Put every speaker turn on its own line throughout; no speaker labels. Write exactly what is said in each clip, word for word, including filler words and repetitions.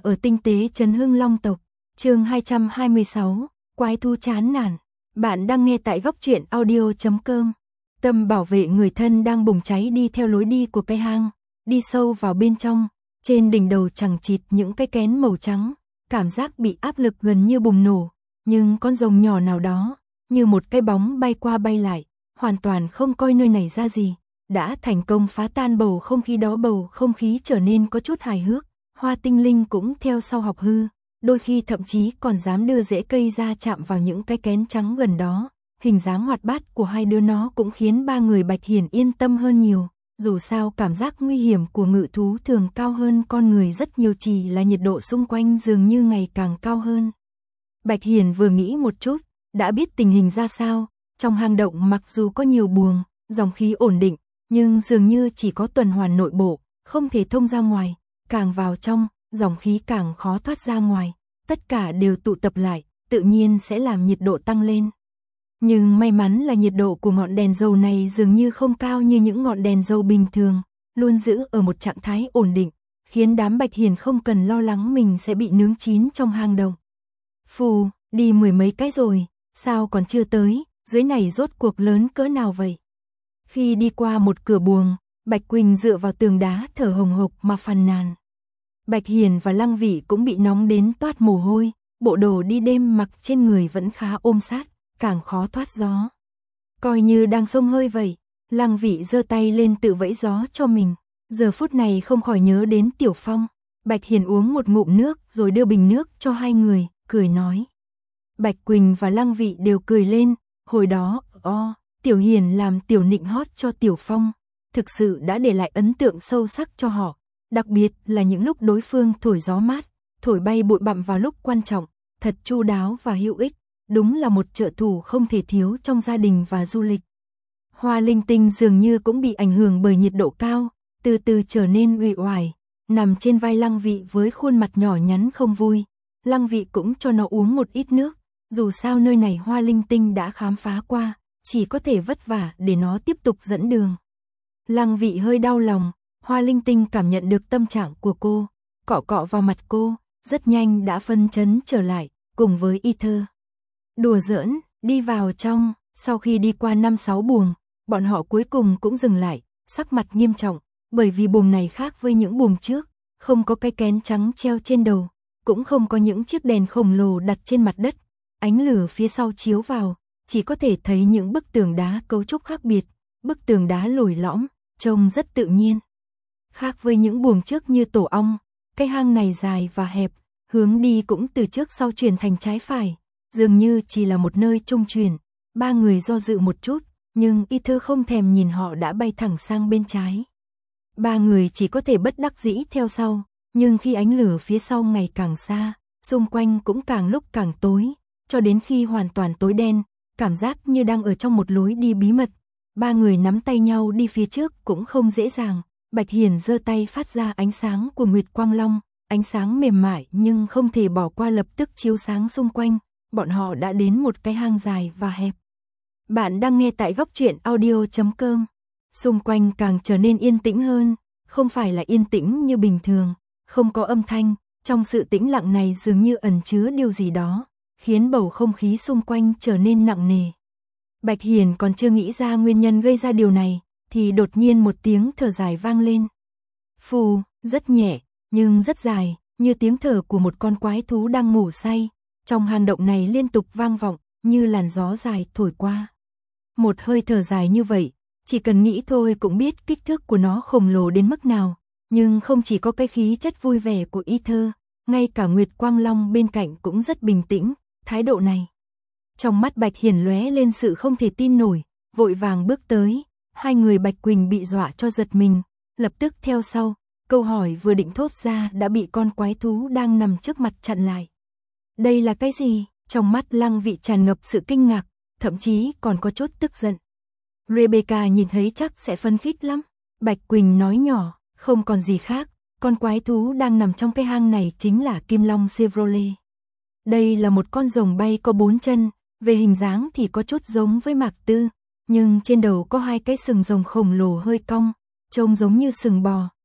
ở tinh tế Trấn Hưng Long tộc, chương hai trăm hai mươi sáu, quái thú chán nản. Bạn đang nghe tại góc truyện audio chấm com. Tâm bảo vệ người thân đang bùng cháy đi theo lối đi của cái hang, đi sâu vào bên trong, trên đỉnh đầu chằng chịt những cái kén màu trắng, cảm giác bị áp lực gần như bùng nổ, nhưng con rồng nhỏ nào đó, như một cái bóng bay qua bay lại, hoàn toàn không coi nơi này ra gì, đã thành công phá tan bầu không khí đó. Bầu không khí trở nên có chút hài hước, hoa tinh linh cũng theo sau học hư, đôi khi thậm chí còn dám đưa rễ cây ra chạm vào những cái kén trắng gần đó. Hình dáng hoạt bát của hai đứa nó cũng khiến ba người Bạch Hiền yên tâm hơn nhiều, dù sao cảm giác nguy hiểm của ngự thú thường cao hơn con người rất nhiều, chỉ là nhiệt độ xung quanh dường như ngày càng cao hơn. Bạch Hiền vừa nghĩ một chút, đã biết tình hình ra sao. Trong hang động mặc dù có nhiều buồng, dòng khí ổn định, nhưng dường như chỉ có tuần hoàn nội bộ, không thể thông ra ngoài, càng vào trong, dòng khí càng khó thoát ra ngoài, tất cả đều tụ tập lại, tự nhiên sẽ làm nhiệt độ tăng lên. Nhưng may mắn là nhiệt độ của ngọn đèn dầu này dường như không cao như những ngọn đèn dầu bình thường, luôn giữ ở một trạng thái ổn định, khiến đám Bạch Hiền không cần lo lắng mình sẽ bị nướng chín trong hang động. Phù, đi mười mấy cái rồi, sao còn chưa tới, dưới này rốt cuộc lớn cỡ nào vậy? Khi đi qua một cửa buồng, Bạch Quỳnh dựa vào tường đá thở hồng hộc mà phàn nàn. Bạch Hiền và Lăng Vị cũng bị nóng đến toát mồ hôi, bộ đồ đi đêm mặc trên người vẫn khá ôm sát, càng khó thoát gió. Coi như đang xông hơi vậy, Lăng Vị giơ tay lên tự vẫy gió cho mình, giờ phút này không khỏi nhớ đến Tiểu Phong. Bạch Hiền uống một ngụm nước rồi đưa bình nước cho hai người, cười nói. Bạch Quỳnh và Lăng Vị đều cười lên, hồi đó, o, Tiểu Hiền làm tiểu nịnh hót cho Tiểu Phong, thực sự đã để lại ấn tượng sâu sắc cho họ, đặc biệt là những lúc đối phương thổi gió mát, thổi bay bụi bặm vào lúc quan trọng, thật chu đáo và hữu ích, đúng là một trợ thủ không thể thiếu trong gia đình và du lịch. Hoa Linh Tinh dường như cũng bị ảnh hưởng bởi nhiệt độ cao, từ từ trở nên uể oải, nằm trên vai Lăng Vị với khuôn mặt nhỏ nhắn không vui. Lăng Vị cũng cho nó uống một ít nước, dù sao nơi này Hoa Linh Tinh đã khám phá qua, chỉ có thể vất vả để nó tiếp tục dẫn đường. Lăng Vị hơi đau lòng, Hoa Linh Tinh cảm nhận được tâm trạng của cô, cọ cọ vào mặt cô, rất nhanh đã phân chấn trở lại, cùng với Ether. Đùa giỡn, đi vào trong, sau khi đi qua năm sáu buồng, bọn họ cuối cùng cũng dừng lại, sắc mặt nghiêm trọng, bởi vì buồng này khác với những buồng trước, không có cái kén trắng treo trên đầu, cũng không có những chiếc đèn khổng lồ đặt trên mặt đất, ánh lửa phía sau chiếu vào, chỉ có thể thấy những bức tường đá cấu trúc khác biệt, bức tường đá lồi lõm, trông rất tự nhiên. Khác với những buồng trước như tổ ong, cái hang này dài và hẹp, hướng đi cũng từ trước sau chuyển thành trái phải, dường như chỉ là một nơi trung chuyển. Ba người do dự một chút, nhưng Ether không thèm nhìn họ đã bay thẳng sang bên trái. Ba người chỉ có thể bất đắc dĩ theo sau, nhưng khi ánh lửa phía sau ngày càng xa, xung quanh cũng càng lúc càng tối, cho đến khi hoàn toàn tối đen, cảm giác như đang ở trong một lối đi bí mật. Ba người nắm tay nhau đi phía trước cũng không dễ dàng. Bạch Hiền giơ tay phát ra ánh sáng của Nguyệt Quang Long, ánh sáng mềm mại nhưng không thể bỏ qua lập tức chiếu sáng xung quanh. Bọn họ đã đến một cái hang dài và hẹp. Bạn đang nghe tại góc truyện audio chấm com. Xung quanh càng trở nên yên tĩnh hơn, không phải là yên tĩnh như bình thường, không có âm thanh, trong sự tĩnh lặng này dường như ẩn chứa điều gì đó, khiến bầu không khí xung quanh trở nên nặng nề. Bạch Hiền còn chưa nghĩ ra nguyên nhân gây ra điều này, thì đột nhiên một tiếng thở dài vang lên. Phù, rất nhẹ, nhưng rất dài, như tiếng thở của một con quái thú đang ngủ say. Trong hang động này liên tục vang vọng, như làn gió dài thổi qua. Một hơi thở dài như vậy, chỉ cần nghĩ thôi cũng biết kích thước của nó khổng lồ đến mức nào. Nhưng không chỉ có cái khí chất vui vẻ của Ether, ngay cả Nguyệt Quang Long bên cạnh cũng rất bình tĩnh, thái độ này. Trong mắt Bạch Hiền lóe lên sự không thể tin nổi, vội vàng bước tới, hai người Bạch Quỳnh bị dọa cho giật mình, lập tức theo sau, câu hỏi vừa định thốt ra đã bị con quái thú đang nằm trước mặt chặn lại. Đây là cái gì? Trong mắt Lăng Vị tràn ngập sự kinh ngạc, thậm chí còn có chút tức giận. Rebecca nhìn thấy chắc sẽ phấn khích lắm. Bạch Quỳnh nói nhỏ, không còn gì khác, con quái thú đang nằm trong cái hang này chính là Kim Long Chevrolet. Đây là một con rồng bay có bốn chân, về hình dáng thì có chút giống với Mạc Tư, nhưng trên đầu có hai cái sừng rồng khổng lồ hơi cong, trông giống như sừng bò,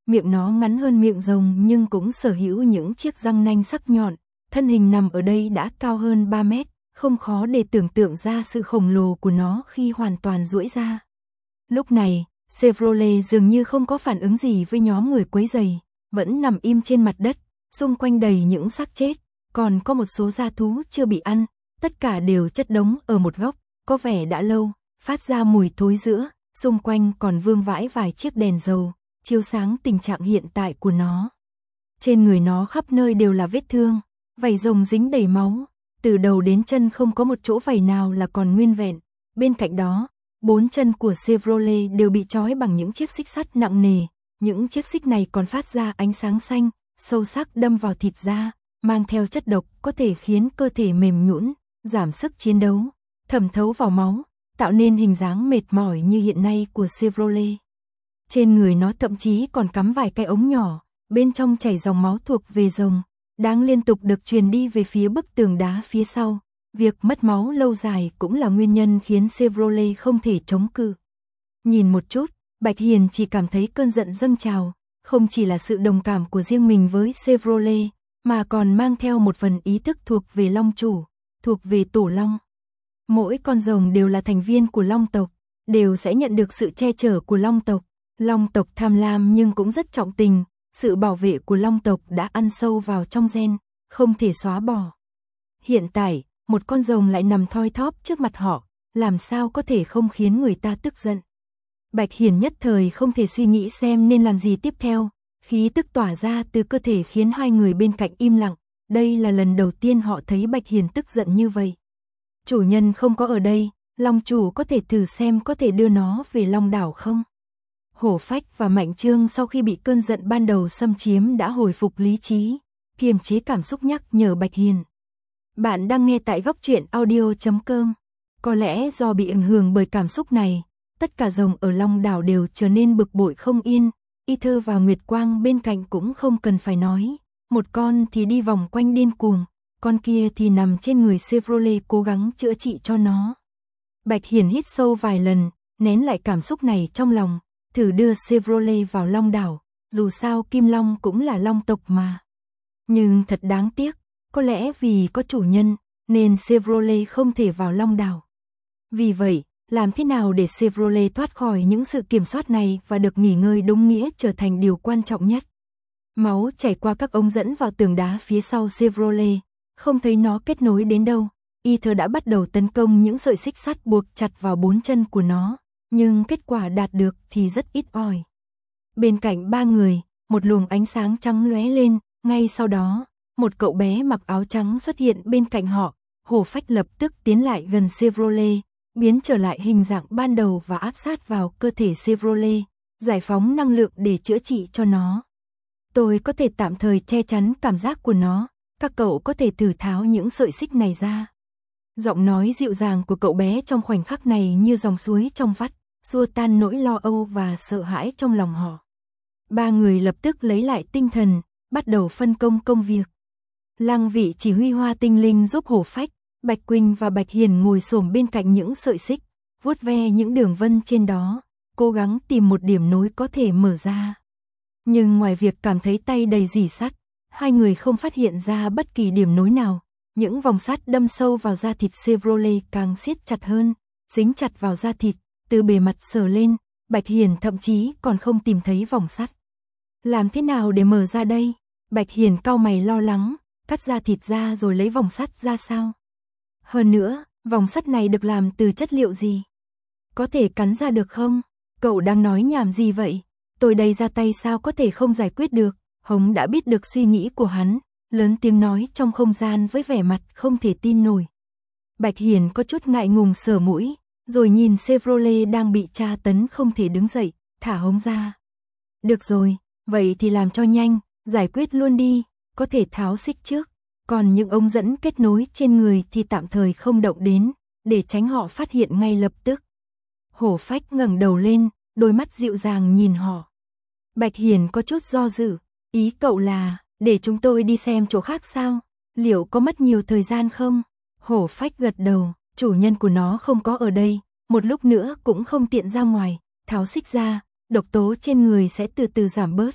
miệng nó ngắn hơn miệng rồng nhưng cũng sở hữu những chiếc răng nanh sắc nhọn, thân hình nằm ở đây đã cao hơn ba mét, không khó để tưởng tượng ra sự khổng lồ của nó khi hoàn toàn duỗi ra. Lúc này, Chevrolet dường như không có phản ứng gì với nhóm người quấy rầy, vẫn nằm im trên mặt đất, xung quanh đầy những xác chết, còn có một số gia thú chưa bị ăn, tất cả đều chất đống ở một góc, có vẻ đã lâu, phát ra mùi thối rữa, xung quanh còn vương vãi vài chiếc đèn dầu, chiếu sáng tình trạng hiện tại của nó. Trên người nó khắp nơi đều là vết thương, vảy rồng dính đầy máu, từ đầu đến chân không có một chỗ vảy nào là còn nguyên vẹn. Bên cạnh đó, bốn chân của Chevrolet đều bị trói bằng những chiếc xích sắt nặng nề, những chiếc xích này còn phát ra ánh sáng xanh, sâu sắc đâm vào thịt da, mang theo chất độc có thể khiến cơ thể mềm nhũn, giảm sức chiến đấu, thẩm thấu vào máu, tạo nên hình dáng mệt mỏi như hiện nay của Chevrolet. Trên người nó thậm chí còn cắm vài cái ống nhỏ, bên trong chảy dòng máu thuộc về rồng, đang liên tục được truyền đi về phía bức tường đá phía sau. Việc mất máu lâu dài cũng là nguyên nhân khiến Chevrolet không thể chống cự. Nhìn một chút, Bạch Hiền chỉ cảm thấy cơn giận dâng trào, không chỉ là sự đồng cảm của riêng mình với Chevrolet, mà còn mang theo một phần ý thức thuộc về Long chủ, thuộc về Tổ Long. Mỗi con rồng đều là thành viên của Long tộc, đều sẽ nhận được sự che chở của Long tộc. Long tộc tham lam nhưng cũng rất trọng tình, sự bảo vệ của Long tộc đã ăn sâu vào trong gen, không thể xóa bỏ. Hiện tại, một con rồng lại nằm thoi thóp trước mặt họ, làm sao có thể không khiến người ta tức giận. Bạch Hiền nhất thời không thể suy nghĩ xem nên làm gì tiếp theo, khí tức tỏa ra từ cơ thể khiến hai người bên cạnh im lặng, đây là lần đầu tiên họ thấy Bạch Hiền tức giận như vậy. Chủ nhân không có ở đây, Long chủ có thể thử xem có thể đưa nó về Long đảo không? Hổ Phách và Mạnh Trương sau khi bị cơn giận ban đầu xâm chiếm đã hồi phục lý trí, kiềm chế cảm xúc nhắc nhở Bạch Hiền. Bạn đang nghe tại góc truyện audio chấm com. Có lẽ do bị ảnh hưởng bởi cảm xúc này, tất cả rồng ở Long đảo đều trở nên bực bội không yên, Ether và Nguyệt Quang bên cạnh cũng không cần phải nói, một con thì đi vòng quanh điên cuồng, con kia thì nằm trên người Chevrolet cố gắng chữa trị cho nó. Bạch Hiền hít sâu vài lần, nén lại cảm xúc này trong lòng, thử đưa Chevrolet vào Long đảo, dù sao Kim Long cũng là Long tộc mà. Nhưng thật đáng tiếc, có lẽ vì có chủ nhân, nên Chevrolet không thể vào Long đảo. Vì vậy, làm thế nào để Chevrolet thoát khỏi những sự kiểm soát này và được nghỉ ngơi đúng nghĩa trở thành điều quan trọng nhất. Máu chảy qua các ống dẫn vào tường đá phía sau Chevrolet, không thấy nó kết nối đến đâu. Ether đã bắt đầu tấn công những sợi xích sắt buộc chặt vào bốn chân của nó, nhưng kết quả đạt được thì rất ít ỏi. Bên cạnh ba người, một luồng ánh sáng trắng lóe lên, ngay sau đó, một cậu bé mặc áo trắng xuất hiện bên cạnh họ. Hổ Phách lập tức tiến lại gần Chevrolet, biến trở lại hình dạng ban đầu và áp sát vào cơ thể Chevrolet, giải phóng năng lượng để chữa trị cho nó. Tôi có thể tạm thời che chắn cảm giác của nó, các cậu có thể thử tháo những sợi xích này ra. Giọng nói dịu dàng của cậu bé trong khoảnh khắc này như dòng suối trong vắt, xua tan nỗi lo âu và sợ hãi trong lòng họ. Ba người lập tức lấy lại tinh thần, bắt đầu phân công công việc. Lăng Vị chỉ huy Hoa Tinh Linh giúp Hổ Phách, Bạch Quỳnh và Bạch Hiền ngồi xổm bên cạnh những sợi xích, vuốt ve những đường vân trên đó, cố gắng tìm một điểm nối có thể mở ra. Nhưng ngoài việc cảm thấy tay đầy rỉ sắt, hai người không phát hiện ra bất kỳ điểm nối nào. Những vòng sắt đâm sâu vào da thịt Chevrolet càng siết chặt hơn, dính chặt vào da thịt, từ bề mặt sờ lên, Bạch Hiền thậm chí còn không tìm thấy vòng sắt. Làm thế nào để mở ra đây? Bạch Hiền cau mày lo lắng, cắt da thịt ra rồi lấy vòng sắt ra sao? Hơn nữa, vòng sắt này được làm từ chất liệu gì? Có thể cắn ra được không? Cậu đang nói nhảm gì vậy? Tôi đây ra tay sao có thể không giải quyết được? Hống đã biết được suy nghĩ của hắn, lớn tiếng nói trong không gian với vẻ mặt không thể tin nổi. Bạch Hiền có chút ngại ngùng sờ mũi, rồi nhìn Chevrolet đang bị tra tấn không thể đứng dậy, thả Hống ra. Được rồi, vậy thì làm cho nhanh, giải quyết luôn đi, có thể tháo xích trước, còn những ống dẫn kết nối trên người thì tạm thời không động đến, để tránh họ phát hiện ngay lập tức. Hổ Phách ngẩng đầu lên, đôi mắt dịu dàng nhìn họ. Bạch Hiền có chút do dự, ý cậu là, để chúng tôi đi xem chỗ khác sao? Liệu có mất nhiều thời gian không? Hổ Phách gật đầu, chủ nhân của nó không có ở đây, một lúc nữa cũng không tiện ra ngoài, tháo xích ra, độc tố trên người sẽ từ từ giảm bớt,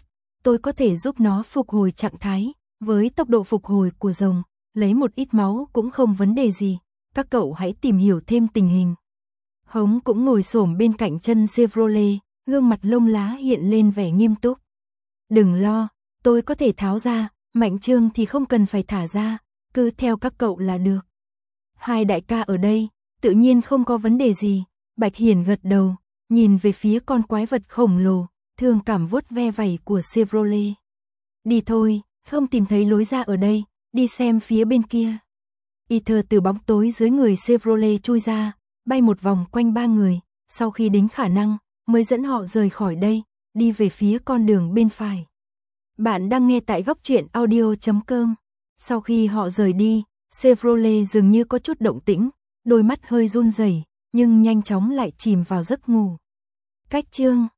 tôi có thể giúp nó phục hồi trạng thái, với tốc độ phục hồi của rồng, lấy một ít máu cũng không vấn đề gì, các cậu hãy tìm hiểu thêm tình hình. Hống cũng ngồi xổm bên cạnh chân Chevrolet, gương mặt lông lá hiện lên vẻ nghiêm túc. Đừng lo, tôi có thể tháo ra, Mạnh Trương thì không cần phải thả ra, cứ theo các cậu là được. Hai đại ca ở đây, tự nhiên không có vấn đề gì, Bạch Hiển gật đầu, nhìn về phía con quái vật khổng lồ, thương cảm vuốt ve vảy của Chevrolet. Đi thôi, không tìm thấy lối ra ở đây, đi xem phía bên kia. Ether từ bóng tối dưới người Chevrolet chui ra, bay một vòng quanh ba người, sau khi đính khả năng, mới dẫn họ rời khỏi đây, đi về phía con đường bên phải. Bạn đang nghe tại góc truyện audio chấm com. Sau khi họ rời đi, Chevrolet dường như có chút động tĩnh, đôi mắt hơi run rẩy, nhưng nhanh chóng lại chìm vào giấc ngủ. Cách chương